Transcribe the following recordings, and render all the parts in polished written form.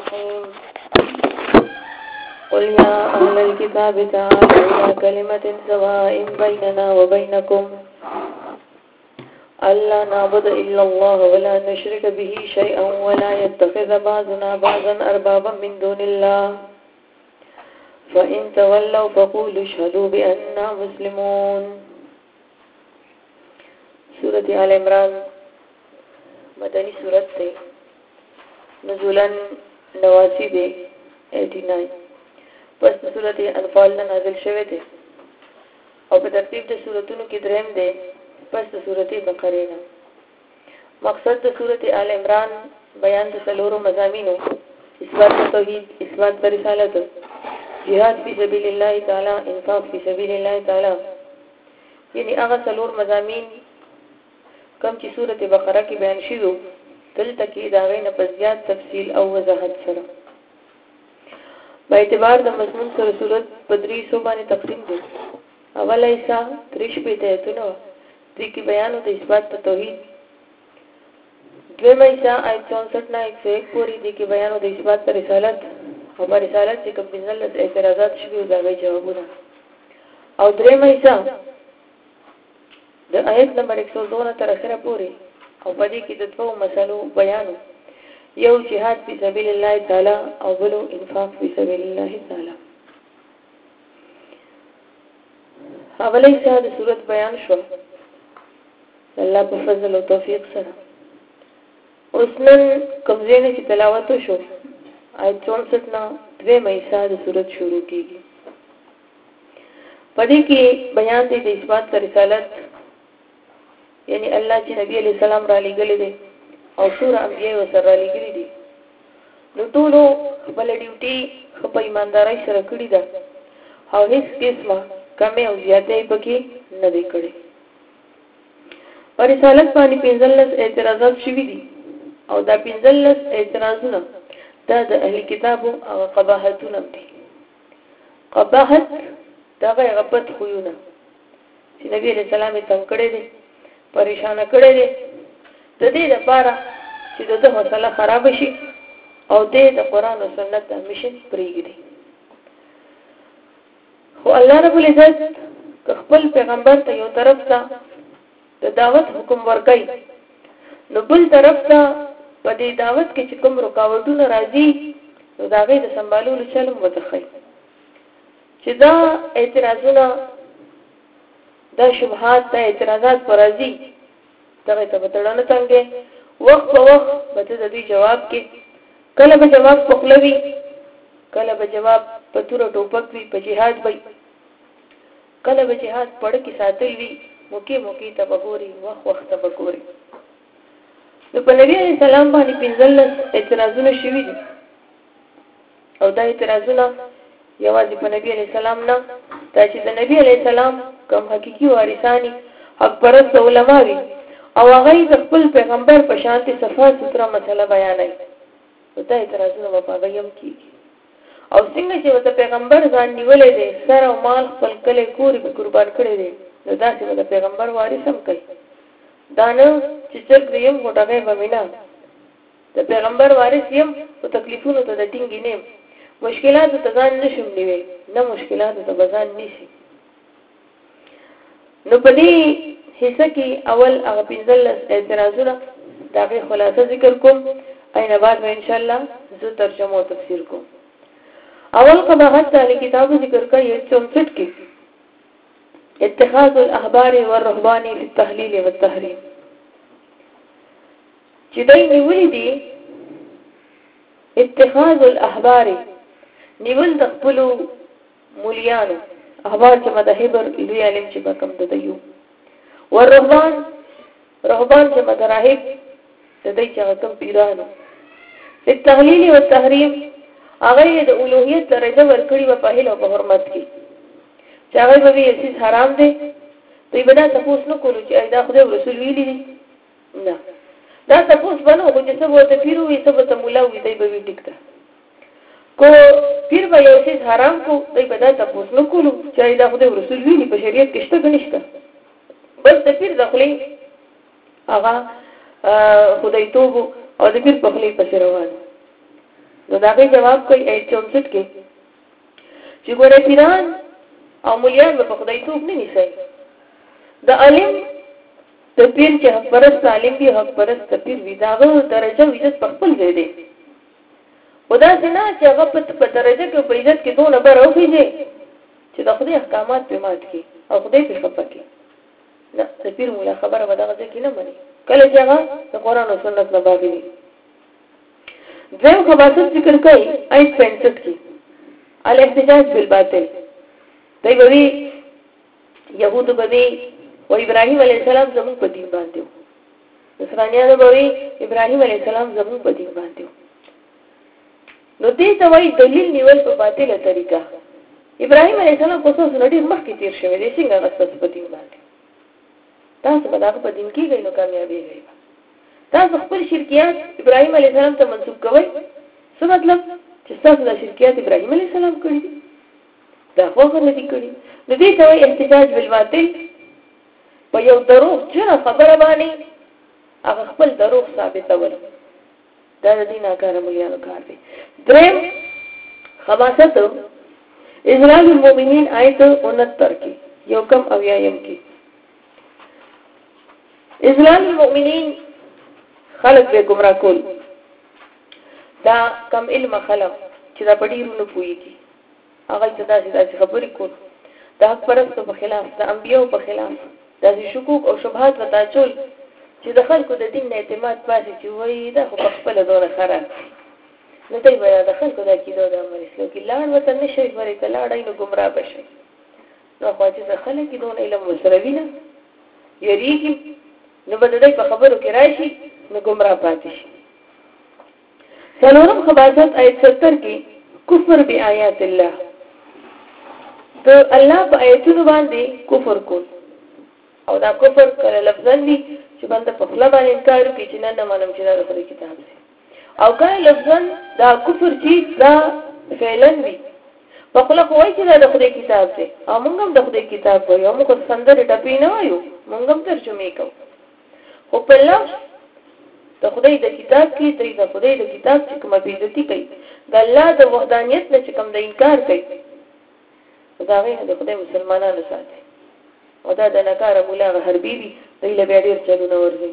الرحيم قل يا أهل الكتاب تعالوا إلى كلمة سواء بيننا وبينكم ألا نعبد إلا الله ولا نشرك به شيئا ولا يتخذ بعضنا بعضا أربابا من دون الله فإن تولوا فقولوا اشهدوا بأننا مسلمون. سورة آل عمران مدنی سورت تے نزولاً 89 دے 89 پس سورت انفال نازل شوه تے او په ترتیب د سورتونو کې دریم دی پس د سورت بقره نه. مقصد د سورت آل عمران بیان د څلورو مضامینو: اثبات توحید، اثبات رسالت، جهاد فی سبیل الله تعالی، انفاق فی سبیل الله تعالی. یعنی هغه څلور مضامین کم چې سورت بقره کې بیان شوی دلته کې د هغې نه په زیات تفصیل او وضاحت سره په اعتبار د مضمون سره سورت په 3 حصو باندې تقسیم دی. اوله حصہ 63 آیتونه دې کې بیان د اثبات توحید، دویمه حصہ آیت 64 نه 101 پورې دې کې بیان د اثبات رسالت او په رسالت کې کوم بنزلت اعتراضات شوي دا غي جوابونه، او دریمه حصہ د آیت نمبر 102 تر اخره پورې او په دې کې د دوه مسلو بیان، یو جهاد فی سبیل الله تعالی او بل انفاق فی سبیل الله تعالی. اوله حصہ د سورت بیان شو الله په فضل او توفیق سره. اوس نن کوم ځای چې تلاوت شو آیت 64 نه دویمه حصہ د سورت شروع کیږي. په دې کې بیان دی د اثبات رسالت، یعنی الله چې نبی علیہ السلام را لېږلی دی او ټول انبیاء ورسره را لېږلي دي، نو ټولو خپله ډیوټي ښه په ایماندارۍ سره کړې ده او هېڅ قسمه کمې او زیاتۍ پکې نه دی کړی. په رسالت باندې 15 اعتراضات شوي دي او دا 15 اعتراضونه دا د اهل کتابو او قباحتونه دي. قباحت دغه غبط خویونه چې نبی علیہ السلام یې تنګ کړی دی، پریشانه کړی دی، د دې لپاره چې د حوصله خراب شي او د قرآن او سنت د مشن پرېږدي. خو الله رب العزت خپل پیغمبر ته یو طرف ته د دعوت حکم ورکړي، نو بل طرف ته په دې دعوت کې چې کوم رکاوټونه راځي نو د هغې د سمبالولو چلم وتخی چې دا اعتراضونه دا شبهات دا اعتراضات پر راځي دغه ته بتړنه څنګه وخت په وخت به د دې جواب کې کله به جواب پخلوي، کله به جواب په تور ټوپک وي، په جهاد وي، کله به جهاد پړ کې ساتل وي، موقع ته بګوري، وخت ته بګوري. نو په نبی علیہ السلام باندې 15 اعتراضونه شوي دي او دا اعتراضونه یوازې په نبی علیہ السلام نه، دا چې د نبی علیہ السلام کوم حقيقي وارثانی حق پرست علما وي او هغه د خپل پیغمبر په شان صفه ستره مسله بیانوي، نو دا اعتراضونه په هغه هم کېږي. او څنګه چې د پیغمبر ځان نیولې دی، سر او مال خپل کلی کور به قربان کړی دی، نو داسې به د پیغمبر وارث هم کوي. دا نه چې څرک دی یم غوټغی به مې نه، د پیغمبر وارث یم په تکلیفونو ته د ټینګې نیم، مشکلاتو ته ځان نشم نیوی، نه مشکلاتو ته به ځان نیسي. نو په دې حصہ کې اول هغه 15 اعتراضونه د هغې خلاصه ذکر کوم، اینه بعد به انشاءالله زه ترجمه او تفسیر کوم. اول قباحت د اهل کتابو ذکر کوي 64 کې اتخاذ الاحبار والرهبان فی التحلیل والتحریم، چې دوی نیولي دي اتخاذ الاحبار نیول د خپلو مولیانو، احبار چې مذهبر لوی علم چې به کوم د دیو، والرهبان رهبان چې مذراهب د دوی چې کوم پیرانو، فی التحلیل والتحریم هغه د اولوهیت درجه ورکړي په هیله او په حرمت کې چې هغه به یې سیس حرام دی، دوی به دا تپوس نه کولو چې دا خدای او رسول ویلي دي، نه دا تپوس به نه خو چې څه به ورته پیر وي څه به ورته ملا وي، دی به وي ټیک ده. کو پیر به یو سیس حرام کو دوی به دا تپوس نه کولو چې دا خدای او رسول ویلي په شریعت کې شته که نشته، بس د پیر د خولې هغه خدای توب او د پیر په خولې پسې روان. نو دا غي جواب کوي ایت 64 کې چې ګوره پیران او مليان په خدای توپ نه نیسي د عالم د پیر چې حق پرست عالم دی حق پرست پیر وی داغه درجه عزت په خپل ځای دی خدا څنګه چې هغه په درجه کې په عزت کې دونه بر اوږي چې د خدای احکامات په مات کې او خدای په خپل کې نه د پیر مولا خبره وداغه کې نه مانی کله چې هغه د قران او سنت نه باندې ځو خبرت ذکر کوي آیت 65 کې الاحتجاج بالباطل دی وی يهود بوي او ابراهيم عليه السلام زموږ په دین باندې نصرانيانو بوي ابراهيم عليه السلام زموږ په دین باندې نو دې ته وایي دلیل نیول په باطله طریقه ابراهيم عليه السلام په څو سنډي مخکې تیر شوی دی څنګه غوښتل په دین باندې تاسو په دغه په دین کې غوښنه نو کامیابی غوښنه تاسو خپل شرکیات ابراهيم عليه السلام ته منسوب کوئ څه مطلب چې تاسو د شرکیات ابراهيم عليه السلام کړی دا خو نه دي کړی نو دې ته وایي احتجاج بالباطل په یو دروغ جره خبره باندې هغه خپل دروغ ثابتول دا د دین کار مليانو کار دی دریم خباثت اذلال المؤمنین آیت 69 کې یو کم اویایم کې اذلال المؤمنین خلق به گمراه کول دا کم علم خلق چې دا پډیرونو پويږي هغه ته داسې خبرې کول دا پرستو په خلاف د انبيو په خلاف د شکوک او شبهات وتا چول چې د خلکو د دین اعتماد پاتې چې وایي دا خو په خپل دونه خراب نه دی وایي د خلکو د کیدو د امر اسلام کې لاړ وته نشي ورې ته لاړای نو گمراه بشي نو خو چې د خلکو دونه علم مسروي نه یریږي نو بددای په خبرو کې راشي نو گمراه پاتې شي څلورم خباثت آیت 70 کې کفر بیاات الله تو الله په آیتونو باندې کفر کول او دا کفر کله لفظن دي چې باندې په خپل باندې انکار کوي چې نه منم چې دا د خپل کتاب دی او کله لفظن دا کفر چې دا فعلن دي په خپل کوی چې دا د خپل کتاب دی او موږ هم د خپل کتاب وایو موږ څنګه ټپی نه وایو موږ هم ترجمه کوو خو په لفظ د خدای د کتاب کې د خدای د کتاب چې کومه بیزتی کوي د الله د وحدانیت نه چې کوم د انکار کوي دا غي د خدای مسلمانانو ساتي او دا د نکار مولا حربي دي د له ډیر چلونه ورغي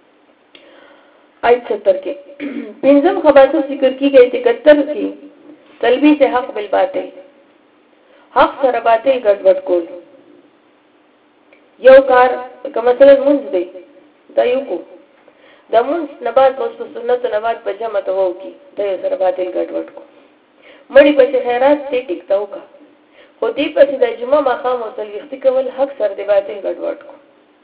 آیت 70 کې پنځم خبرو ذکر کیږي 71 کې تلبیس حق بالباطل حق سره باطل ګډوډ کول یو کار کوم مثلا منځ دی دا یو کو د مونږ نبات اوس په سنت نبات په جمع ته وو کی د یو سره باطل ګډوډ کو مړی په خیرات ته ټیکتاو کا خو دې په د جمعه مقام او تلويختي کول حق سره د باطل ګډوډ کو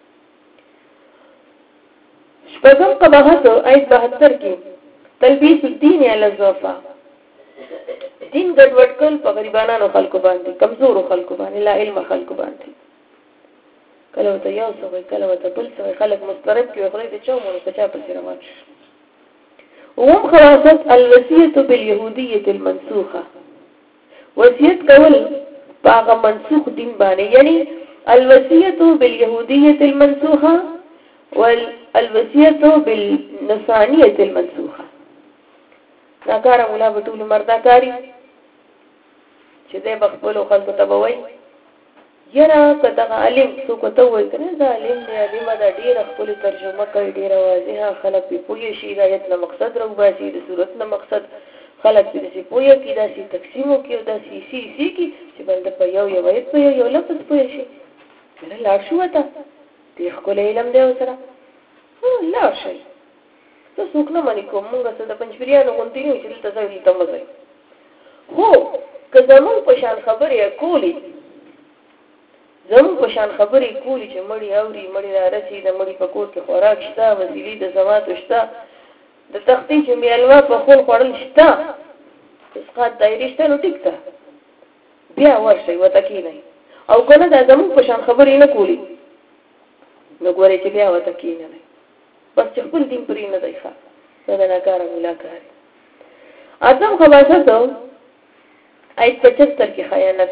شپږم قباحت آیت 72 کې تلبیس الدین علی الضعفاء دین ګډوډ کول په غریبانو خلکو باندې کمزورو خلکو باندې لا علم خلکو باندې کله ته یو څو کله ته بل څو خلک مسترب کې خلک د چومونو په چا په روان شي وهم خلاصت الوصيه باليهوديه المنسوخه وصیت کول باغ منسوخ دین باندې یعنی الوصيه باليهوديه المنسوخه والوصيه بالنصرانيه المنسوخه ناکاره مولا بتول مرداکاری چې د بخپلو خلکو ته وایي یرا کداغه علم څوک ته وایي کنه دا علم دی علم دا ډیر خپل ترجمه کوي ډیر واضحه خلک په پوهې شي هدایت نه مقصد راوباسي د صورت نه مقصد خلک په پوهې کې دا سي تقسیمو کې دا سي کې چې بل په یو ایت په یو لفظ پوهې شي نه لا شو وتا دې خپل علم دی سره لا شي څه څوک نه مانی کوم موږ څه د پنځپریانو غونډې نه چې تاسو یې تمځي هو که زمون په شان خبرې کولی زمون په شان خبرې کولی چې مړی اوري مړی را رسي د مړی په کور کې خوراک شته وسیلې د زمات شته د تختې چې میلوا په خپل خورل شته اسقاط دایره شته نو ټیک ده بیا ورشي وته کې نه او کنه دا زمون په شان خبرې نه کولی نو ګورې چې بیا وته کې نه بس خپل دین پرې نه دی ښه دا نه کار ملاقات اعظم خلاصه آیت 75 کې خیانت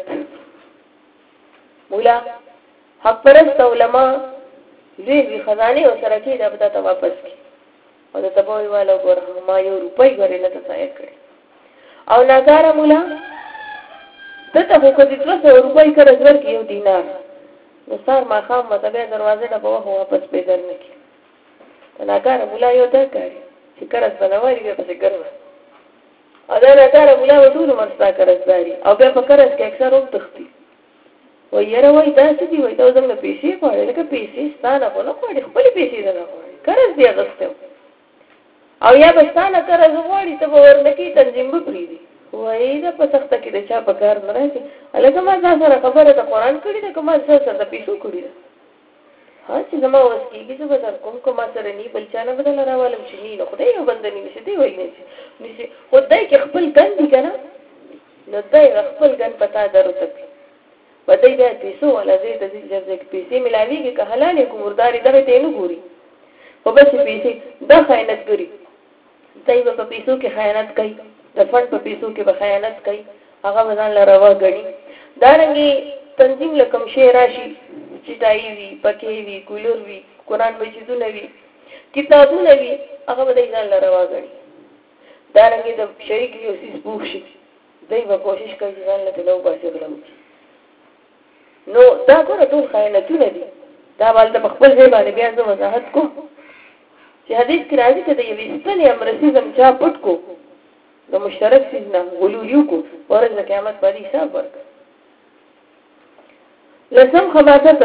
مولا حق پرست علماء لوی خزانه او سره کې دا ته واپس کی او د تبوی والو ګور ما یو روپۍ غوړې نه تصایق کړي او ناګاره مولا دته خو کدي 200 روپۍ قرض ورکړي یو دینار نو سار ما خام مته دروازه ته په وخت واپس پیدل نکي ناګاره مولا یو دا کوي چې قرض بنواري به څه ګرځي ادا ناګاره مولا وټول مرستا قرض داري او بیا په قرض کې اکثر هم تختی و یره وای دا څه دی وای دا زموږ پیسې پاره لکه پیسې ستانه په نو پاره خپل پیسې نه غواړي قرض دی غوښته او یا بستانه قرض غواړي ته ورنکي تنظیم به پریدي وای دا په سخته کې د چا په کار نه راځي الګا ما ځا سره خبره د قران کړي ده کومه سره د پیسو کړي ده ها چې زما اوس کېږي چې بدل کوم سره نی بل چا نه بدل راوالم چې نه خدای یو بندنی نشي دی وای نشي خدای کې خپل ګن دي کنه نو دای خپل ګن پتا درو تک ودای بیا پیسو ولا زی د دې چې پیسې ملاويږي که حلال کوم مرداري دغه ته نه ګوري او بس پیسې د خیانت ګوري دای په پیسو کې خیانت کوي د فند په پیسو کې به خیانت کوي هغه ځان لروا غړي دارنګي تنظیم لکم شی راشي چټای وی پکې وی کولر وی قران به چیزونه وی کتابونه وی هغه به ځان لروا غړي دارنګي د شریک یو سیس بوخ شي دای په کوشش کوي ځان له لو باسي غلم نو دا ګوره ټول خیانتونه دي دا والته په خپل ځای باندې بیا زه وضاحت کوم چې حدیث کې راځي چې د یوې ستنې امرسیزم چا پټ کو د مشترک سیزنا غلولیو کو ورځ د قیامت باندې حساب ورکړي لسم خباثت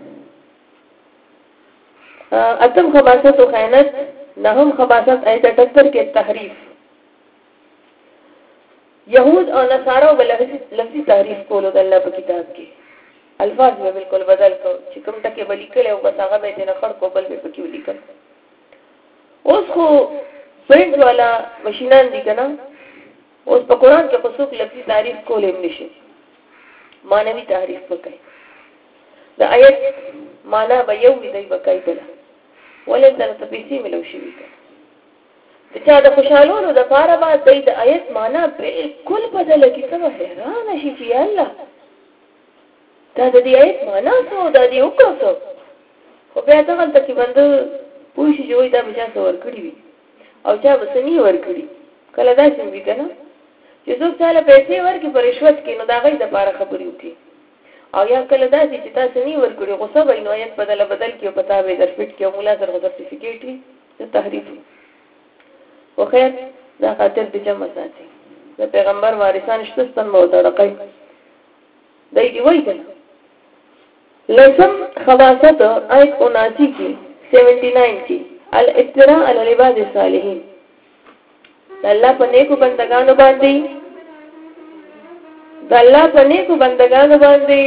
اتم خباثت و خیانت نهم خباثت آیت 78 کې تحریف یهود او نصارا بل لفظي تحریف کولو د الله په کتاب کې الفاظ به بالکل بدل کو چې کوم ټکي بلی کړي او بس هغه به نه خړ کو بل به پکې ولیکل اوس خو پرنټ والا ماشينان دي کنه اوس په قران کې خصوص لفظي تعریف کولې نشي مانوي تعریف وکړي د آیت معنا به یو دی وکړي بل ولې دا ته پیسې ملو شي وکړي چې دا خوشالونو د پاره با د آیت معنا بالکل بدل کی څه حیران شي چې الله دا د دې آیت معنا څه دا دی وکړو خو بیا دا څنګه چې باندې پوښي چې وای دا بچا څو ور کړی وي او چا وسنی ور کړی کله دا څنګه کنه چې څوک چاله پیسې ورکړي پر رشوت کې نو دا غي د پاره خبرې وکړي او یا کله دا چې تاسو نه ور کړی غوسه وای نو آیت بدل کې پتا به در فټ کې مولا سره سرټیفیکیټ وي د تحریف خو خیر دا خاطر د جمع ساتي د پیغمبر وارثان شتستان مو تړقای دای دی وای کنه لسم خواصت آیت 79 کی 79 کی الافتراء علی العباد الصالحین الله په نیکو بندگانو باندې د الله په نیکو بندگانو باندې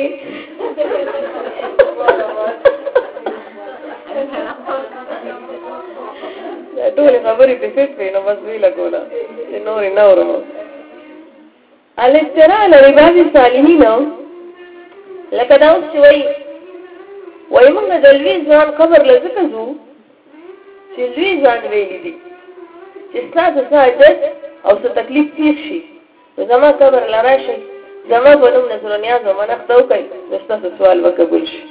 ټول خبرې په فټ وینو بس ویلا کوله نور نه ورمو الافتراء علی العباد الصالحین لکه دا اوس وای موږ د لوی ځان قبر لزکه زو چې لوی ځان ویلي دي چې تاسو ساجد او څه تکلیف تیر شي زما قبر لرا شي زما په نوم نظر نیاز ومنښتو کوي تاسو سوال وکول شي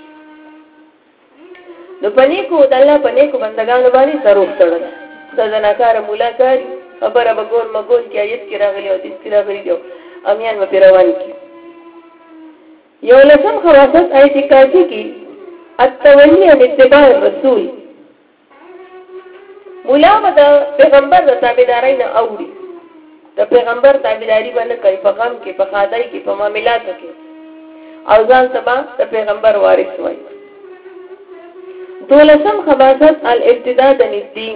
نو پني کو د الله پني کو بندگانو باندې سروخ تړل سزناکار ملاقات خبره بګور مګول کې آیت کې راغلی او د استراغلی دی امیان و پیروان کی یو لسم خواصت آیت کافی کی التولی عن اتباع الرسول مولا د پیغمبر د تابعداري نه اوري د پیغمبر تابعداري باندې کوي په غم کې په خدای کې په معاملات کې او ځان سبا د پیغمبر وارث وای دولسم خواصت الابتداء عن الدين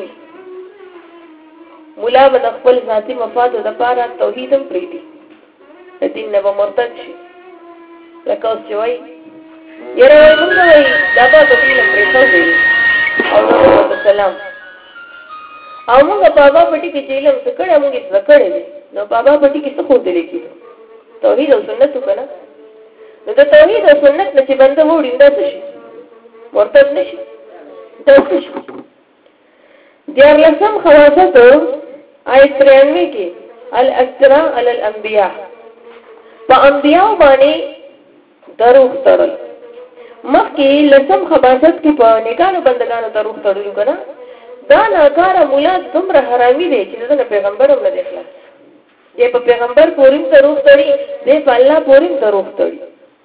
مولا د خپل ذاتی مفاد د لپاره توحیدم پریدي د دین نه مرتد شي لکه اوس وای یره وای موږ وای دا په دین پرېښو دی او نو سلام او موږ بابا پټي کې چیلم څه کړه موږ څه کړې نو بابا پټي کې څه خو دې لیکي توحید او سنت وکړه نو د توحید او سنت نه چې بنده وړي دا څه شي مرتد نشي دا څه شي دیار لسم خواصت آیت 93 کې الافتراء علی الانبیاء په انبیاء باندې دروغ تړل مخکې لسم خواصت کې په نیکانو بندگانو دروغ تړلو کنه دا ناکاره مولا دومره حرامي دی چې دغه پیغمبر هم نه دی خلاص دې په پیغمبر پورې دروغ تړي دې په الله پورې دروغ تړي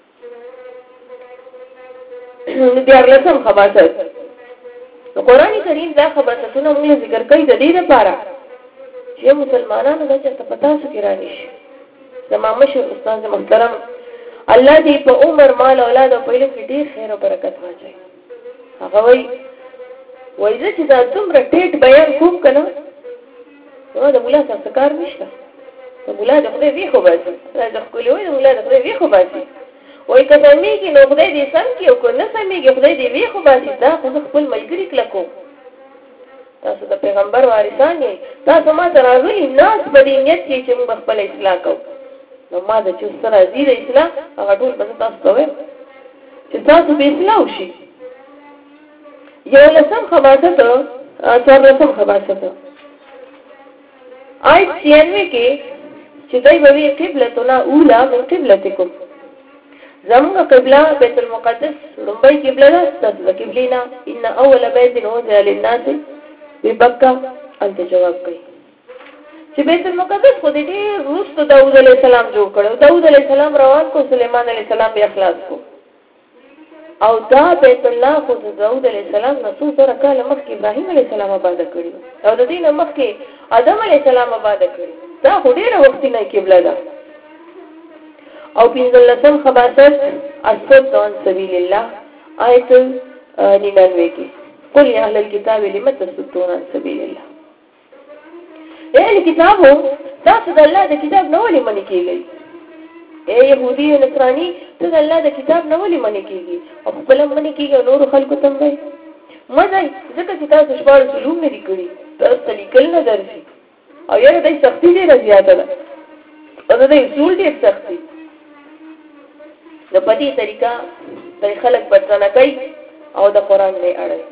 نو دیار لسم خباثت نو قرآن کریم دا خباثتونه موږ ذکر کوي د دې لپاره چې مسلمانانو دا چې پتا څه کې راني شي زموږ مشر استاد محترم الله دې په عمر مال اولاد او په علم کې ډیر خیر او برکت واچي هغه وایي چې دا څومره ټیټ بیان کوم کنه نو دا مولا څه کار نشته د مولا د خدای وی خو باسي دا د خپل وی د مولا د خدای وی خو باسي وای کله میږي نو خدای دې سم کې او کنه سمېږي خدای دې وی خو باسي دا خو خپل ملګری کلکو تاسو د پیغمبر وارثان یې تاسو ما ته راغلي ناس په دې نیت کې چې موږ خپل اصلاح کوو نو ما د چې سره زی د اصلاح هغه ټول به تاسو کوئ چې تاسو به اصلاح وشي یو لسم خباثت څوار لسم خباثت آیت 96 کې چې دای به قبلتنا اولا من قبلتکم زموږ قبله بیت المقدس لومبۍ قبله ده تاسو د قبلینا ان اول بیت وضع للناس ببکه انت جواب کوي چې بیت المقدس خو دې وروسته داوود علیه السلام جوړ کړو داوود علیه السلام روان کو سليمان علیه السلام بیا خلاص کو او دا بیت الله خو داوود علیه السلام نسو سره کاله مخکې ابراهیم علیه السلام آباد کړی او د دې نه مخکې آدم علیه السلام آباد کړی دا خو ډیره وخت نه قبله ده او پنځلسم خباثت الصد عن سبیل الله آیت 99 کې قل یا اهل الكتاب لم تصدون عن سبیل الله اهل کتابو تاسو د الله د کتاب نه ولې منې کیږئ اے يهودي او نصراني ته د الله د کتاب نه ولې منې کیږي او خپل منې کیږي نور خلکو ته وایي مزه ځکه چې تاسو شپږ علوم نه دي کړی تاسو لیکل نه درځي او یاره دای سختي ډیره زیاته ده او د اصول ډیر سختي د پدې طریقه د خلک بدرنه کوي او د قران نه اړي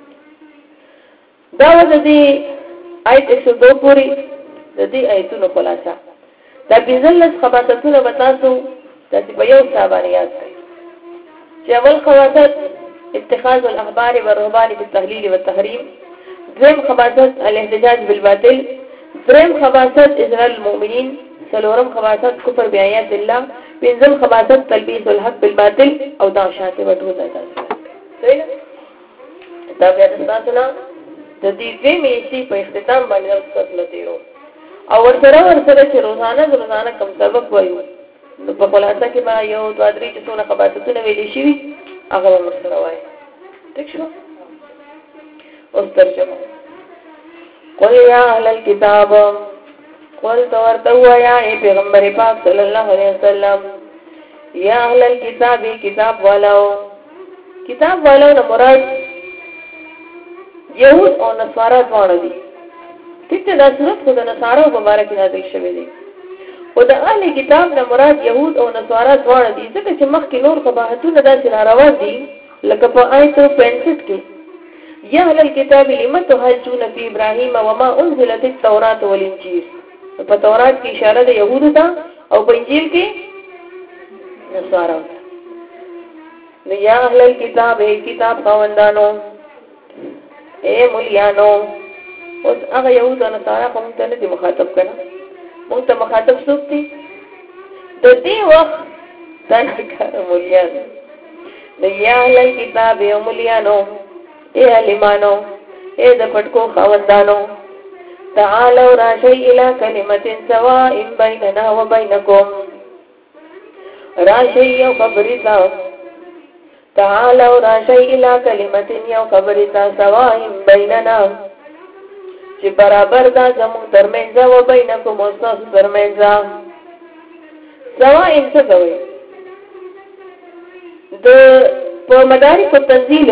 دا د دې آیت 102 پوری د دې آیتونو خلاصه دا بنزلس خباثتونه بتاسو تاسو په یو ثابت یاد کړئ چې اول خباثت اتخاذ الاخبار والرهبان بالتهليل والتحريم ذم خباثت الاحتجاج بالباطل ذم خباثت اذلال المؤمنين سلورم خباثت کفر بیاات الله پنځم خباثت تلبیس الحق بالباطل او دا شاته وټو ده صحیح دا بیا تاسو نه د دې میشي په اختتام باندې اوسط لتیرو او ورسره چې روزانه کوم سبق وایو نو په خلاصه کې ما یو دوه درې چې څونه خباثتونه ویلې شي هغه ورسره وایي ٹھیک شو اوس ترجمه قل یا اهل الكتاب قل تورتوا یا پیغمبر پاک صلی الله علیه وسلم یا اهل الكتاب کتاب والو نه مراد يهود او نصارا دواړه دي ټیک ده دا صورت خو د نصارا مبارک نازل شوی دی او د اهل کتاب نه مراد يهود او نصارا دواړه دي ځکه چې مخکې نور قباحتونه داسې ناروا دي لکه په آیت 65 کې یا اهل الكتاب لم تحاجون في ابراهيم وما انزلت التوراة والانجيل په تورات کې اشاره د يهودو ته او په انجیل کې نصارا ته نو یا اهل الكتاب کتاب خواندانو اے مولیانو اوس هغه یهود او نصارا کوم ته نه دي مخاطب کړه مونږ ته مخاطب څوک دي د دې وخت څنګه کار مولیانو د یا اهل الكتاب او مولیانو اے عالمانو اے د پټکو خواندانو تعالوا راشي الى كلمه سواء بيننا وبينكم راشي یو خبرتا تعالوا راشي الى كلمه یو خبرتا سواء بيننا چې برابر دا زموږ ترمنځ او بینکم او تاسو ترمنځ سواء څه کوي د په مدارک التنزيل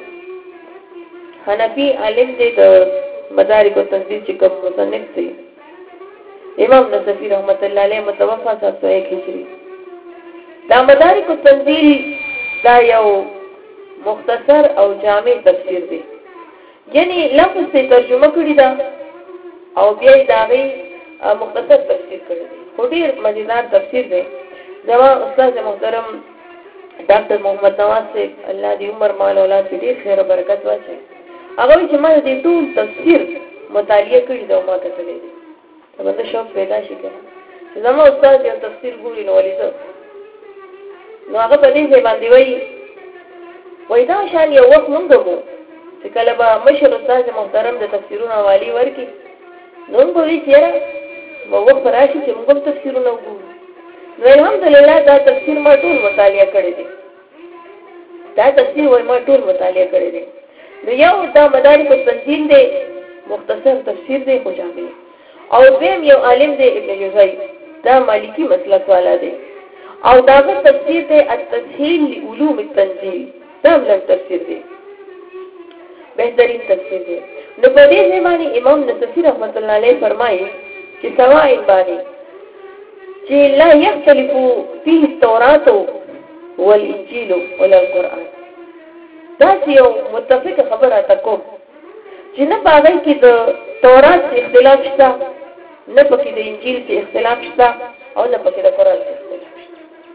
حنفي عالم دې د مدارک التنزيل چې کوم مصنف دی امام نصفی رحمت الله علیه متوفا 701 هجری دا مدارک التنزيل دا یو مختصر او جامع تفسیر دی یعنی لفظ سے ترجمه کړی دا او بیا دا غي مختصر تفسیر کړی دی خو ډیر مزیدار تفسیر دی زما استاد محترم ډاکټر محمد نواز سے الله دې عمر مال اولاد دې خیر او برکت واچي هغه چې ما دې ټول تفسیر مطالعه کړی دا ما ته کړی دی څنګه شوق پیدا شي کنه زما استاد یو تفسیر ګوري نو ولې نو هغه په دې ځای باندې وایي دا شان یو وخت مونږ وو چې کله به مشر استاد محترم د تفسیرونو والی ورکی نو موږ وی چیرې مو وخت راشي چې موږ تفسیرونه وګورو نو الحمدلله دا تفسیر ما ټول مطالعه کړی دی دا تفسیر وای ما ټول مطالعه کړی دی نو یو دا مدارک التنزیل دی مختصر تفسیر دی خو جامع او دیم یو عالم دی ابن جوزی دا مالکی مسلک والا دی او داغه تفسیر دی التسهیل لعلوم التنزیل دا هم تفسیر دی بهترین تفسیر دی نو په دې ځمانه امام نصفی رحمت الله علیه فرمایي چې سواء باندې چې لا يختلف فيه التوراة والانجيل ولا القرآن دا یو متفق خبره تکو چې نه باغی کې د تورات اختلاف شته نه پکې د انجیل کې اختلاف شته او نه پکې د قرآن کې اختلاف شته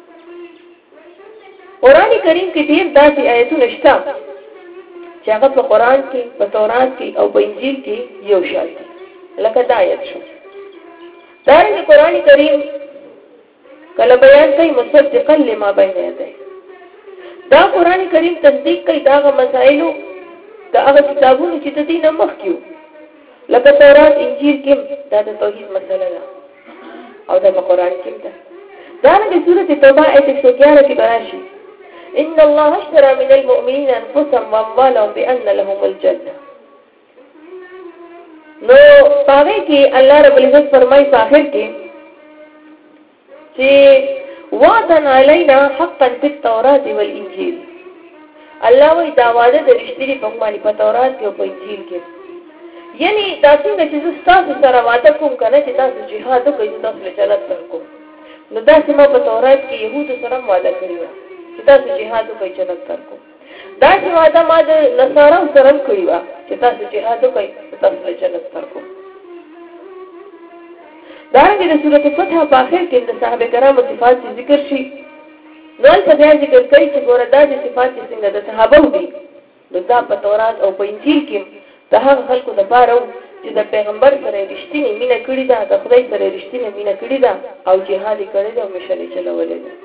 قرآن کریم کې ډېر داسې آیتونه شته چې هغه په قرآن کې په تورات کې او په انجیل کې یو شان دي لکه دا آیت شو دا د قرآن کریم کله بیان کوي مصدقا لما بین یدیه دا قرآن کریم تصدیق کوي دا مسائلو دا هغه کتابونه چې د دین مخکې لکه تورات انجیل کې دا د توحید مسله ده او دا قرآن کې ده دا د سورته توبه آیت 111 کې براشي ان الله اشترى من المؤمنين انفسهم واموالهم بان لهم الجنه نو پاره کې الله رب العزت فرمایي په اخر کې چې وعدن علينا حقا في التوراة والانجيل الله وی دا وعده د رښتینی په معنی په تورات کې او په انجیل کې یعنی تاسو چې تاسو سره وعده کوم کنه چې تاسو جهاد کوئ تاسو له جنت ترکو نو دا چې ما په تورات کې يهود سره وعده کړی و چې تاسو جهاد کوئ جنت ترکو دا چې وعده ما د نصارا سره کړی و چې تاسو جهاد کوئ تاسو له جنت ترکو دارنګه د سورته فتح په اخر کې د صحابه کرامو صفات ذکر شي نو په دې ذکر کوي چې ګوره دا صفات څنګه د صحابه دي نو دا په تورات او په انجیل کې د هغه خلکو لپاره چې د پیغمبر سره رښتینی مینه کړې ده د خدای سره رښتینی مینه کړې ده او جهاد کړی ده او مشري چلولې ده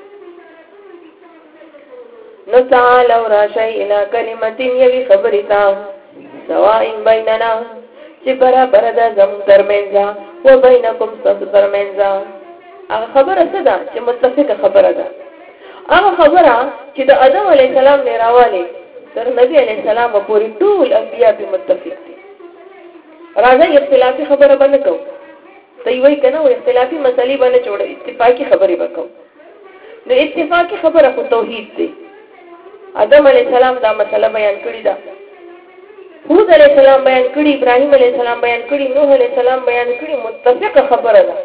نو تعالوا راشي الى كلمه يوي خبرتا سواء بيننا چې برابر ده زموږ ترمنځ او بینکم تاسو ترمنځ هغه خبره څه ده چې متفقه خبره ده هغه خبره چې د آدم علی السلام نه راواله تر نبی علی السلام پورې ټول انبیا په متفق دي راځي اختلافي خبره باندې کو ته وایي کنه او اختلافي مسلې باندې جوړه اتفاقی خبره وکاو نو اتفاقی خبره خو توحید دی آدم علی السلام دا مسله بیان کړی ده هود علیہ السلام بیان کړي ابراهیم علیہ السلام بیان کړي نوح علیہ السلام بیان کړي متفقه خبره ده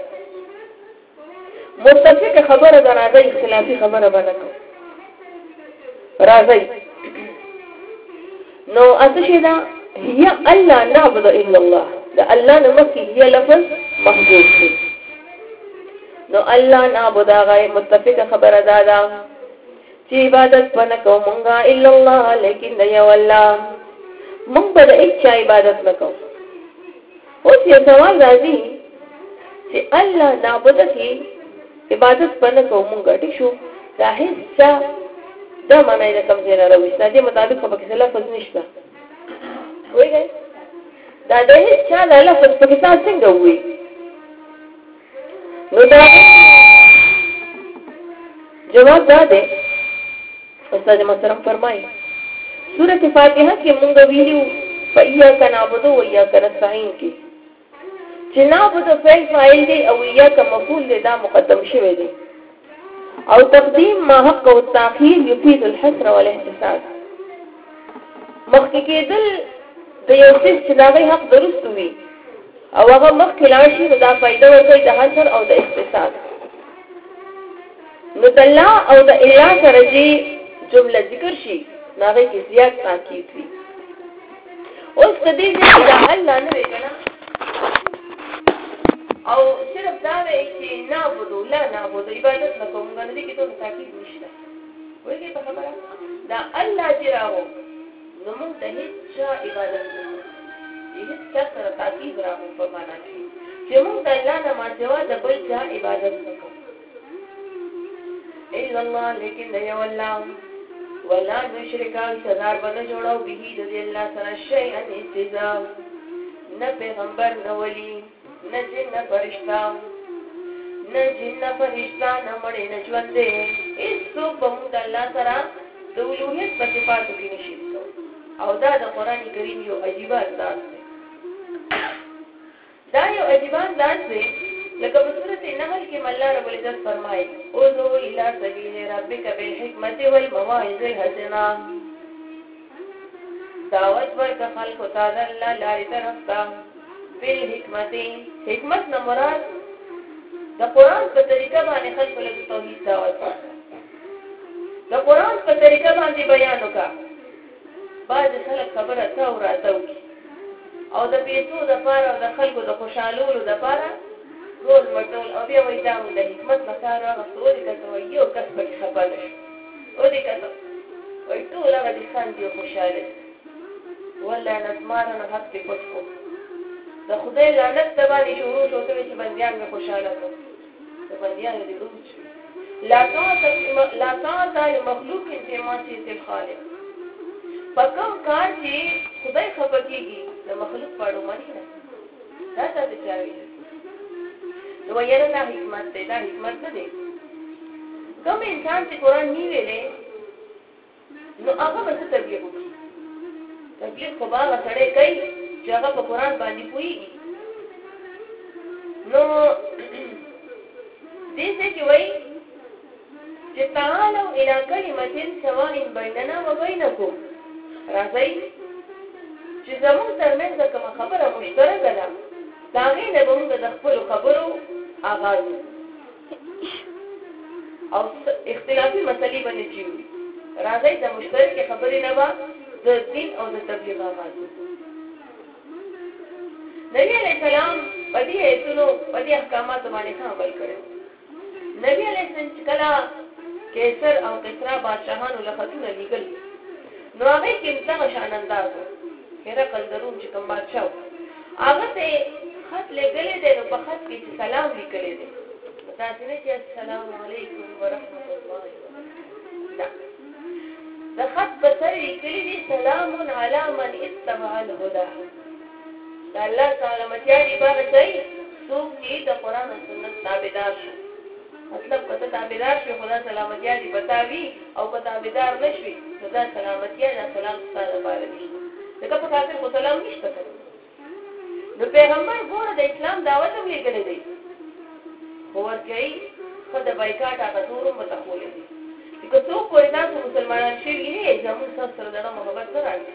متفقه خبره ده راځي اختلافي خبره باندې کو راځي نو اته دا هي الله نعبد الا الله دا الله نمکی هي لفظ محذوف دی نو الله نعبد غیر متفقه خبره ده چې عبادت پنه کومه الا الله لیکن دی والله مونږ به د هیڅ عبادت نکو اوس یو سوال راځي چې الله نعبد کی عبادت پنه کوو مونږ ټیک شو دا هیڅ دا معنی د کوم ځای نه راوځي د دې مطابق په کې لفظ نشته وایي دا د هیڅ د لفظ په کې څنګه وایي نو دا جواب دا دی استاد محترم فرمایي سورۃ فاتحه کې مونږ ویلو فإياك نعبد وإياك نستعين کې چې نعبد فعل فاعل دی او إياك مفعول دی دا مقدم شوی دی او تقدیم ما حق او تاخير يفيد الحصر والاحتساب مخکې کېدل د یو څه چې دغه حق درست وي او هغه مخکې لاړ شي دا فائدہ ورکوي د حصر او د احتساب نو د الله او د اله سره چې جمله ذکر شي ناغه کې زیات تاکید وي اوس کدی چې دا الله نه وینا او صرف دا وی چې نعبدو لا نعبدو عبادت نکوم غواړي کې ته تاکید نشته وایي په خبره دا الله چې راو نو موږ ته هیڅ عبادت نه هیڅ سره تاکید راو په معنا کې چې موږ د الله نه ما سوا د بل چا عبادت وکړو الا الله لیکن د یو الله ولا نشرک صدر بنه جوړو به د الله سره شی ان استزام نه پیغمبر نه ولی نه جن نه فرشتہ نه جن نه فرشتہ نه مړ نه ژوند دې هیڅ په موږ د الله سره د اولوهیت په صفاتو کې نشي او دا د قران کریم یو عجیب انداز دی دا یو عجیب انداز دی لکه په سورۃ النحل کې الله رب العزت فرمایي او ذو الى سبیل ربک بالحکمت والموعظه الحسنه دعوت ورکړه خلکو ته د الله لارې طرف ته بالحکمت حکمت نه مراد د قران په طریقه باندې خلکو له توحید دعوت ورکړه د قران په طریقه باندې بیان وکړه بعض خلک خبره تا او راتاو او د پیسو د پاره او د خلکو د خوشالولو د پاره ټول مټول او بیا وایي دا د حکمت مسار راغلو دي کته یو کس په خبره او دي کته وایي ټول هغه دي خان دي خوشاله ولا نسمارنه حق په پټو د خدای لعنت تبانی شروع شو ته چې بنديان مې خوشاله کړ د بنديان دې روح لا طاعت لمخلوق في معصية الخالق فکم کار چې خدای خپکیږي د مخلوق پاړو مانی نه دا څه چاوي نو یې نه حکمت دی دا حکمت نه دی کوم انسان چې قرآن nie ویلې نو هغه به څه تبلیغ وکړي تبلیغ خو باغ سره کوي چې هغه په قرآن باندې پوهیږي نو دې څه کې وایي چې تعالوا الى كلمه سواء بيننا وبينكم راځي چې زموږ ترمنځ کومه خبره مشترکه ده دا غي نه موږ د خپل خبرو آغاز او اختلافي مسلې باندې چیو راځي د مشترکه خبرې نه با د دین او د تبلیغ آغاز نبی علیہ السلام په دې ایتونو په دې احکامات باندې عمل کړو نبی علیہ السلام کلا کیسر او کسرا بادشاہانو له خطونه لیکل نو هغه کې څنګه شان انداز هر کلدرون چې کوم بادشاہ هغه ته خط لګلې دی نو په خط کې سلام لیکلې دی تاسو نه چې السلام علیکم ورحمت الله وبرکاته دا خط په سر لیکلې دی سلام علی من اتبع الهدى دا الله تعالی متیا دی باغ صحیح څوک چې د قران او سنت تابعدار شي مطلب کته تابعدار شي خدا سلامتی دی بتاوی او کته تابعدار نشوي خدا سلامتی دا سلام ستاسو لپاره دی دغه په خاطر خو سلام نشته کړو نو پیغمبر ګوره د اسلام دعوت هم لګلې دی خو ورکې خدای بایکاټ هغه ټول متخولې دي چې څوک کوی تاسو مسلمانان شي نه زموږ سره د محبت سره راځي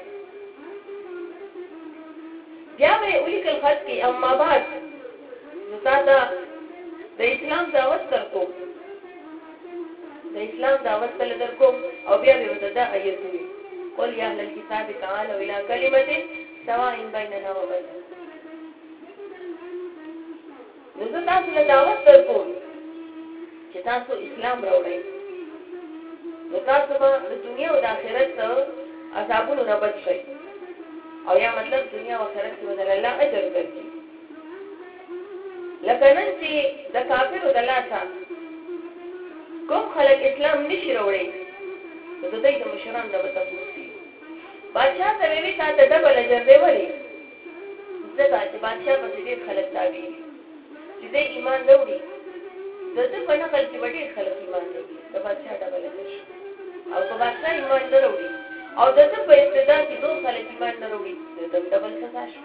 بیا به ولیکل خط کې اما بعد نو تاسو د اسلام دعوت درکو د اسلام دعوت تل درکو او بیا به ودا آیت وي قل یا اهل الكتاب تعالوا الى كلمه سواء بيننا وبينكم نو تاسو له دعوت درکو چې تاسو اسلام راوړئ نو تاسو به د دنیا او د آخرت عذابونو نه بچ شئ او یا مطلب دنیا او آخرت کې بدل الله اجر درکړي لکه نن چې د کافرو د لاسه کوم خلک اسلام نشي راوړي نو د دوی د مشران نه به تاسو وي بادشاہ ته وی تاسو ډبل اجر دی ولی ځکه چې بادشاہ په دې خلک تابع چې دې ایمان وروړي دته په نقل کې وړي خلک ایمان وروړي د بادشاہ ډبل اجر او په بادشاہ ایمان نه وروړي او دته په ابتدا کې دوه خلک ایمان نه وروړي د ډبل سزا شي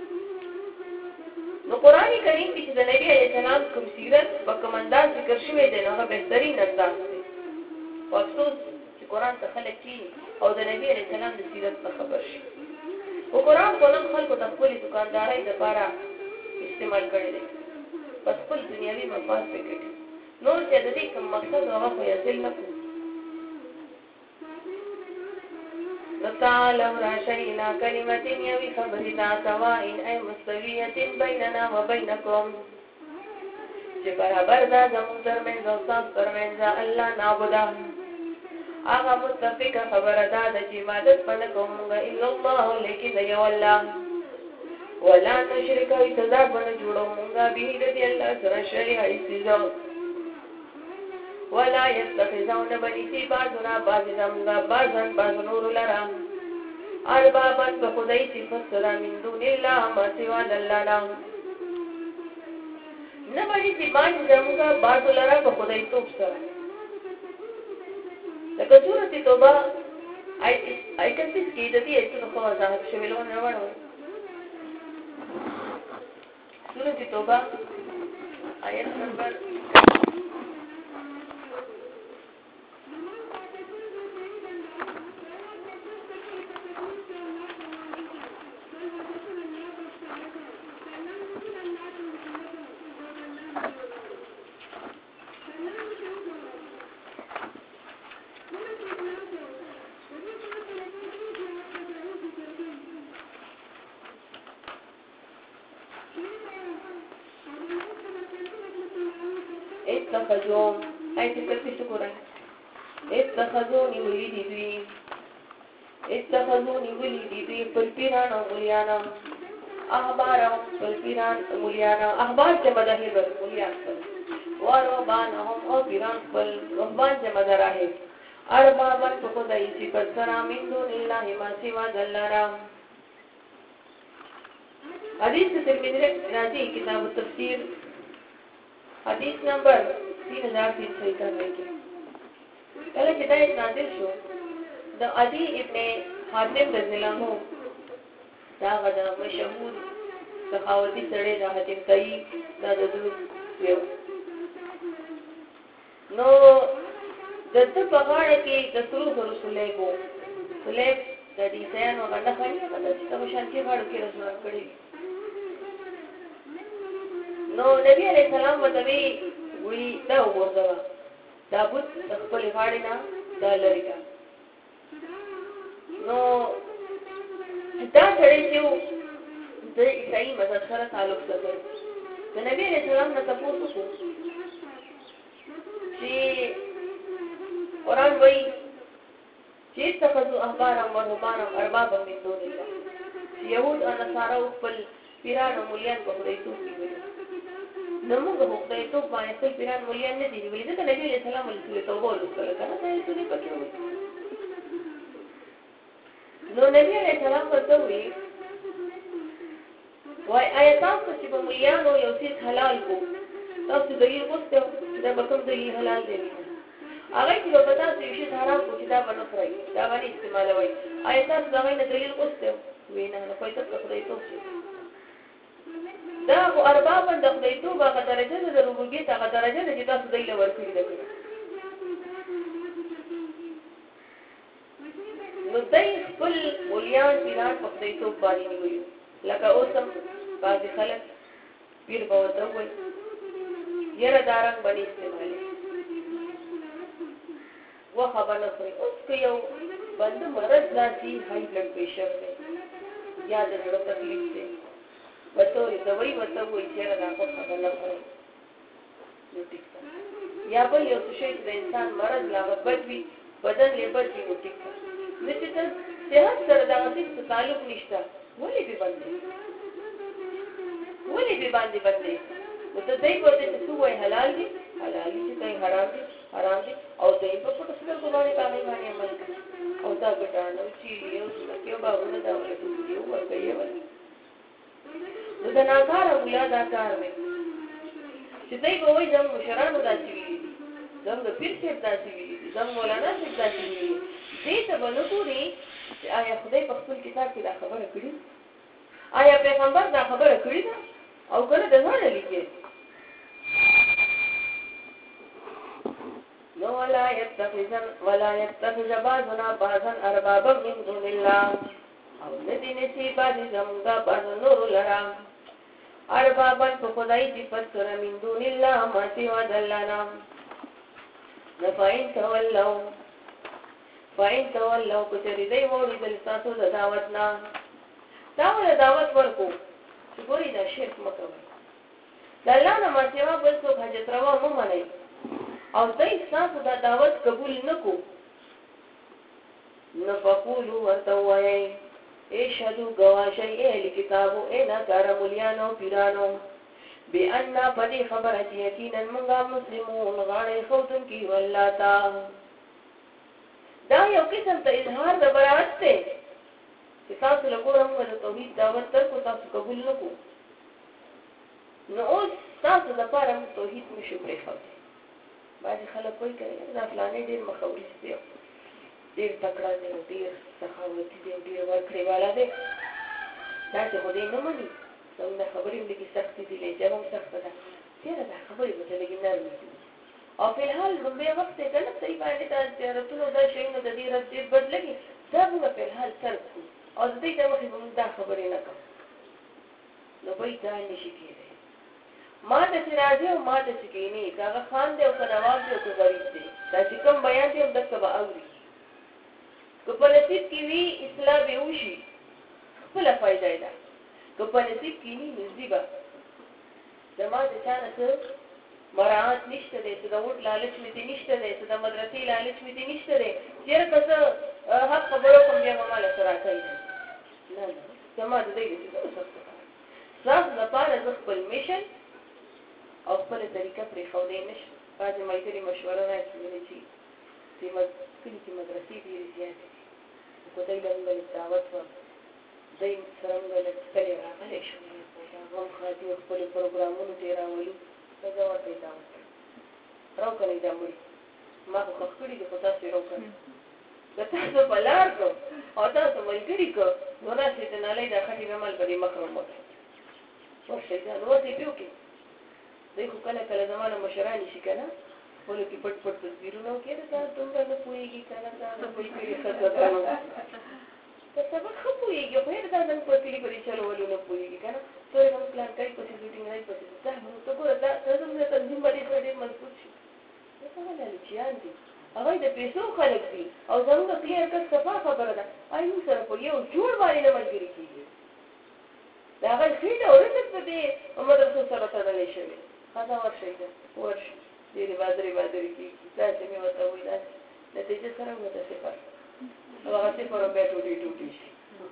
نو قرآن کریم کې د نبی علیہ السلام کوم سیرت په کومنداز ذکر شوی دی نو هغه بهترین انداز دی افسوس چې قرآن ته خلک کی او د نبی علیہ السلام د سیرت په خبر شي او قرآن په نن خلکو د خپل دکاندارۍ لپاره استعمال کړی دی بس خپل دنیوي مفاد پکې نور چې د دې کوم مقصد هغه خو یې ځل نه کوي تعالوا راشينا كلمة يوي خبرنا سواء أي مستوية بيننا وبينكم چې برابر دا زموږ ترمنځ او تاسو ترمنځ الله نعبده هغه متفقه خبره ده چې عبادت پنه کومه الا الله لیکن یو الله ولا نشرک اتذار بنا جوړو مونږه به دې الله سره شریع ایستو ولا يتخذون بني بعضنا بعض زمغا بعضن بعض نور لرا اربابا بخدای صفت سره من دون الله ما سوا الله نه بني بعض زمغا بعض لرا بخدای توپ سره لکه سورۃ توبه آیت 30 کې د دې ایتونو په وضاحت شویلو نه وړو سورۃ توبه آیت نمبر اتخذون آیت تکفی شکرن اتخذونی ولیدی دوی پلپیران و مولیانا احبارهم پلپیران مولیانا احبار جمع ده هبر مولیان پل ورهبانهم او پیران پل رهبان جمع ده راهب اربابا فخدای صفت سرا من دون اللہ ما سوا دلنا حدیث ترمذی راضی کتاب التفسیر حدیث نمبر 3391 کې کله چې دا نازل شو د عدی ابن حاتم رضی الله عنه دا غدا مشهور صحابي سره د حاتم تای دا د یو نو دته په غاړه کې د سرور رسولای کو سلیب د دې ځای نو غنډه خاني په دې څه شان کې غاړه کې رسول کړی نو نبی علیہ السلام وتوی وی دا وګورځوا دا بوت خپل غاړې نه دا لري کا نو دا سره چې د عیسائی مذهب سره تعلق لري د نبی علیہ السلام نه تاسو کو چې قرآن وایي چې اتخذوا احبارهم ورهبانهم اربابا من دون الله يهود او نصارى خپل پیران او مليان په خدای توګه ویل نموږ په خدای توګه باندې خپل پیران مليان نه دي ویلي ځکه نبی علیہ السلام له توبه وکړه کنه دا یې څه پکې وایي نو نبی علیہ السلام ورته وی وای آیا تاسو چې په مليانو یو څه حلال کو تاسو دلیل کوسته دا به کوم دلیل حلال دی هغه چې په تاسو یو شی حرام کو چې دا باندې خوري دا باندې استعمالوي آیا تاسو دا نه دلیل کوسته وینا نه پېټه خدای توګه دا او ارباب د خدای توبه په درجه د ربوبیت هغه درجه د چې تاسو دایله ورکړي ده نو دای خپل مولیان پیران په خدای توبه باندې نیولي لکه اوسم بعضی خلک پیر بوته وي یره دارنګ باندې استعمالي وخبر نه کوي اوس که یو بند مرض راسي هاي بلډ پریشر دی یا د زړه تکلیف دی وته دوی وته وایي چې دا په خبر نه کوي نو ټیک یا بل یو څه چې د انسان مرض لا بدوي بدن له بدوي نو ټیک نه چې د صحت سره دا هیڅ تعلق نشته ولې به باندې نو ته دای په دې څه وایي حلال دي چې ته حرام دي او دای په پټه سره کومه باندې عمل او دا ګټانو چې یو څه کې باور دا ولې یو ورکوي نو دا ناکار اولاد کار وي چې دای په وایي زموږ مشرانو داسې ویلي دي زموږ پیر صاحب داسې ویلي دي زموږ مولانا صاحب داسې ویلي دي ته به نه ګوري چې آیا خدای په خپل کتاب کې دا خبره کړې آیا پیغمبر دا خبره کړې ده او کنه د ځان لیکي نو ولا يتخذ بعضنا بعضا اربابا من دون الله او ندی نصیبا دی زمگا بعض نور لرا اربابا فخدای صفت سر من دون الله ما سوا دلنا فإن تولوا کچری دی وړي د تاسو د دعوتنا دعوت ورکو چې ګوري دا شرک مکوي د الله نه ما سوا بل څوک حاجت روا مو منئ او دای تاسو دا دعوت قبول نکو نو فقولوا وتوای اشهدوا گواشی اهل کتابو اینا کار مولیانو پیرانو بأننا پدی خبرت یقینا منگا مسلمون غاڑی خودن کی واللہ تا دا یو قسم تا اظہار دا برات تے کہ تاسو لگور ہم دا توحید دعوت تر کو تاسو قبول نکو نو اوس تاسو دا پار ہم توحید مشو پریخوا دے بعضی خلق کوئی کرے دا فلانے دیر مخوریس دیو دیر تکڑا دیو دیر سخاوتی دیو دیر ورکڑی والا دے دا چه خودی نمانی زمون دا خبری لگی سختی دی لی جبم سخت دا تیرا دا خبری بچه لگی نرمی دی او فی الحال رنبی وقت ہے کنب صحیح بانی تا تیارتونو دا شئینو دا دیر دیر بد لگی دا بنا فی الحال سرک کو او دا دیتا مخی بمون دا خبری نکم نو بای دا نشی کی دی ما دا چی راضی و ما دا چکینی کاغا خان دے و کنواب دے و که غریب دے دا چی کم بیان دے و دکا با اوری که پا نصیب کیوی اصلاح بیوشی خپلا فائدہ دا که پا نصیب کینی نزدی با زما دا چانا سر مراعات نشته دی څه د وټ لالچ مې دې نشته دی څه د مدرسې لالچ مې دې نشته دی چېرې که څه حق خبرو کوم بیا به ماله څه راکوي نه نه زما د دی چې زه وسخته ستاسو لپاره زه خپل میشن او خپله طریقه پرېښودی نه شم بعضې ملګري مشوره راکړي چې کلي کې مدرسې ډېرې زیاتې دي خو دی له موږ لږ دعوت وه دی سره موږ لږ کلي راغلی شو هغه هم ښادي او خپلو پروګرامونو ته یې راولو دا ورته یې دعوت راوکنئ دا مړي ما خو ښخ کړي دي خو تاسو یې راوکنئ که تاسو په لار کړو او تاسو ملګري کړو نو راسئ د نالۍ دا خټې به مال به دې مخ راوموټئ ورشئ دا نو ورته یې پې وکړئ دی خو کله کله زما نه مشران شي که نه خپلو کې پټ پټ تصویرونه وکړي دا دومره نه پوهېږي که نه دا نه پوهېږي ښځګانو که سبق ښه پوهېږي خو هېر دا زموږ په کلي په دې چلولو نه پوهېږي که نه ټول زموږ پلان کوي پسې شوټینګ رایي پسې دا ته ګوره دا زموږ تنظیم به ډېر ډېر مضبوط شي دا څنګه لالچیان دي هغوی د پیسو خلک دي او زموږ کلیر کټ صفا خبره ده آی موږ سره په یو جوړ باندې نه ملګري کېږي د هغه خېټه او رزق په دې مدرسو سره تړلی شوې دا ورشئ ده ورشئ ډېرې بادرې بادرې کېږي داسې مې ورته وایي داسې نتیجه سره به ورته صفر او هغه صفر او بیا ټوټې ټوټې شي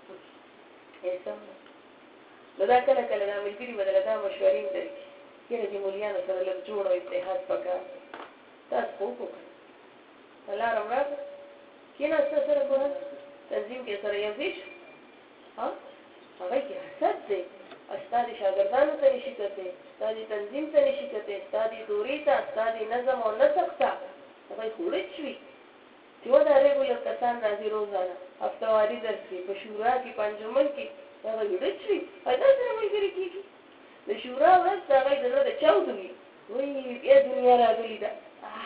سم نو دا کله کله دا ملګري به دله دا مشورې هم درکړي یاره دې مولیانو سره لږ جوړ او اتحاد پکار تاسو خو وکړه په لاره م راغله کېناسته سره ګوره تنظیم کې سره یو ځای شو هغوی کې حسد دی ستا د شاګردانو ته نشي کتلی ستا د تنظیم ته نشي کتلی ستا د دورې ته ستا د نظم او نسق ته هغوی خوړچ وي چې و دا ریګولر کسان راځي روزانه هفتهواري درس کې په شورا کې په انجمن کې هغوی وډچ وي او دا سره ملګري کېږي د شورا ورځ د هغوی د زړه د چاود وي وایي بیا دنیا راغلې ده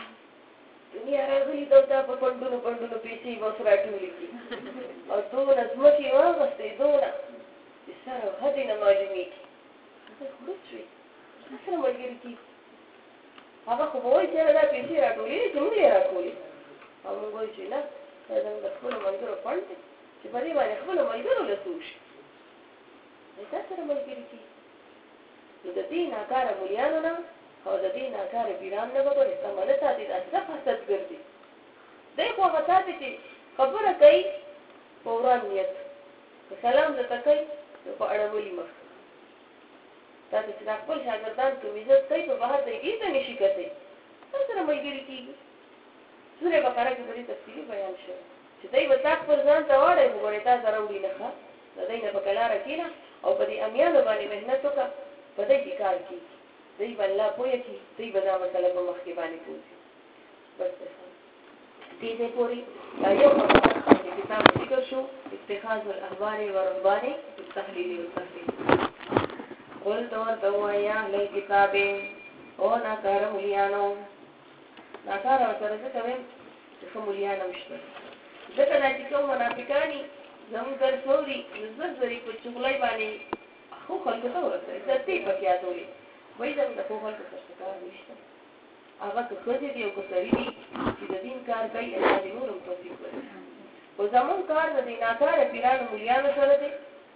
دنیا راغلې ده او دا په پنډونو پنډونو پیسې به اوس راټولې کړي او دونه ځمکې یې واغېستې دونه چې سر او حد یې نه معلومېږي هغوی خوړچ وي دا سره ملګري کېږي هغه خو به وایي چېره دا پیسې راټولې چې موږ یې راټولې او موږ وایو چې نه دا زموږ د خپلو ملګرو فنډ دی چې په دې باندې خپلو ملګرو له څه وشي دا سره ملګري کېږي نو د دې ناکاره مولیانو نه او د دې ناکاره پیران نه به ورې سمه نه ساتي دا صرف حسد ګرځي دی خو هغه ساتي چې خبره کوي په وران نیت که سلام درته کوي نو په اړولي مخ تاسو چې دا خپل شاګردان کوم عزت کوي په بهر ته یې هېڅ نه شي کتی تا سره ملګري کېږي سورې بقره کې په دې تفصیلي بیان شوی چې دی به تا خپل ځان ته واړی خو ګورې تا سره وړي نه ښه د دی نه په کلاره کښېنه او په دې امیانو باندې محنت وکړه په دی کې کار کېږي دی به الله پوهه کړي دی به دا مسله په مخکې باندې پوځي بس دې ځای پورې دا یو د کتاب ذکر شو اتخاذ الاحبار والرهبان بالتحلیل والتحلیل قل تو ورته ووایه اهل الکتاب او ناکاره مولیانو ناکاره ورسره ځکه ویم چې ښه مولیان هم شته ځکه دا چې کوم منافقاني زموږ درس اوري نو زر زرې په چغلۍ باندې ښو خلکو ته ورسوي زرتې پکې یادوي وایي زموږ د ښو خلکو سره کار نشته هغه که ښځې دي او که سړي دي چې د دین کار کوي الله دې نور هم توفیق ورکړي خو زموږ کار د دې ناکاره پیرانو مولیانو سره دی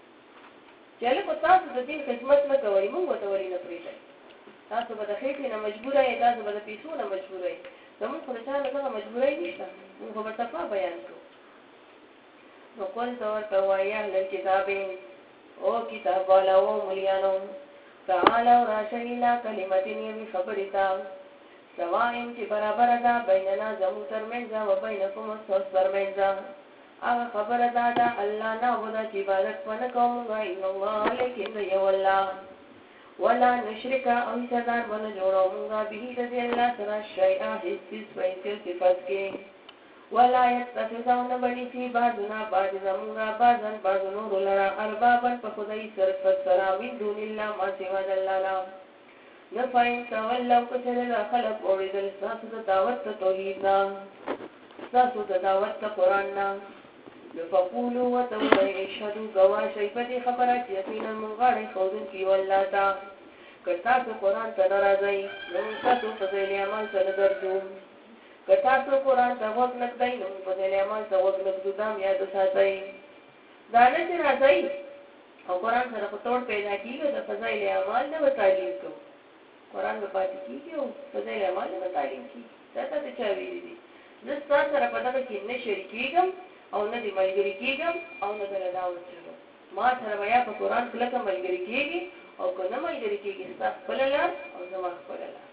چې هلکه تاسو د دین خدمت نه کوئ موږ ورته ولې نه پرېږدئ تاسو به د خېټې نه مجبوره یې تاسو به د پیسو نه مجبوره یې زموږ خو د چا نه دغه مجبورۍ نشته موږ خو به صفا بیان کوو نو قل ورته وایه اهل الکتابین او کتاب والاو ملیانو تعالوا راشئ الى کلمة یوی خبرې ته سواء چې برابر ده بیننا زموږ ترمنځ او بینکم ستاسو ترمنځ هغه خبره ده الله نعبد چې عبادت ونه کوو الا الله لیکن یو الله ولا نشرک او صدر ونه جوړو موږ به د الله سره شیئا هیڅ څه صفات کې ولا يتخذون بني في بعضنا بعض زموږ بعضن بعض نور لرا اربابا په خدای سره من دون الله ما سوا الله نفاین تولو کچره خلق اوریدل ساسو د دعوت توحید نا ساسو د دعوت قرآن نا فقولوا وتوبوا اشهدوا گواشی په دې خبره چې یقینا موږ غاړي خودن کی والله تا کتا ته قرآن ته ناراضي نو تاسو په دې عمل سره درځو کتا ته قرآن ته وخت نکدای نو په دې عمل ته وخت نکدو دا یاد ساتي دا نه چې راځي او قرآن سره په توړ پیدا کیږي د فضایل اعمال نه تعلیم کو قرآن په پاتې کیږي او فضایل اعمال نه تعلیم کیږي دا ته چا ویلي دي زه ستاسو سره په دغه کې نه شریکېږم او نه دې ملګری کېږم او نه دې دعوت کوم ما سره بیا په قرآن کله ملګری کېږي او که نه ملګری کېږي ستاسو خپل لار او زما خپل لار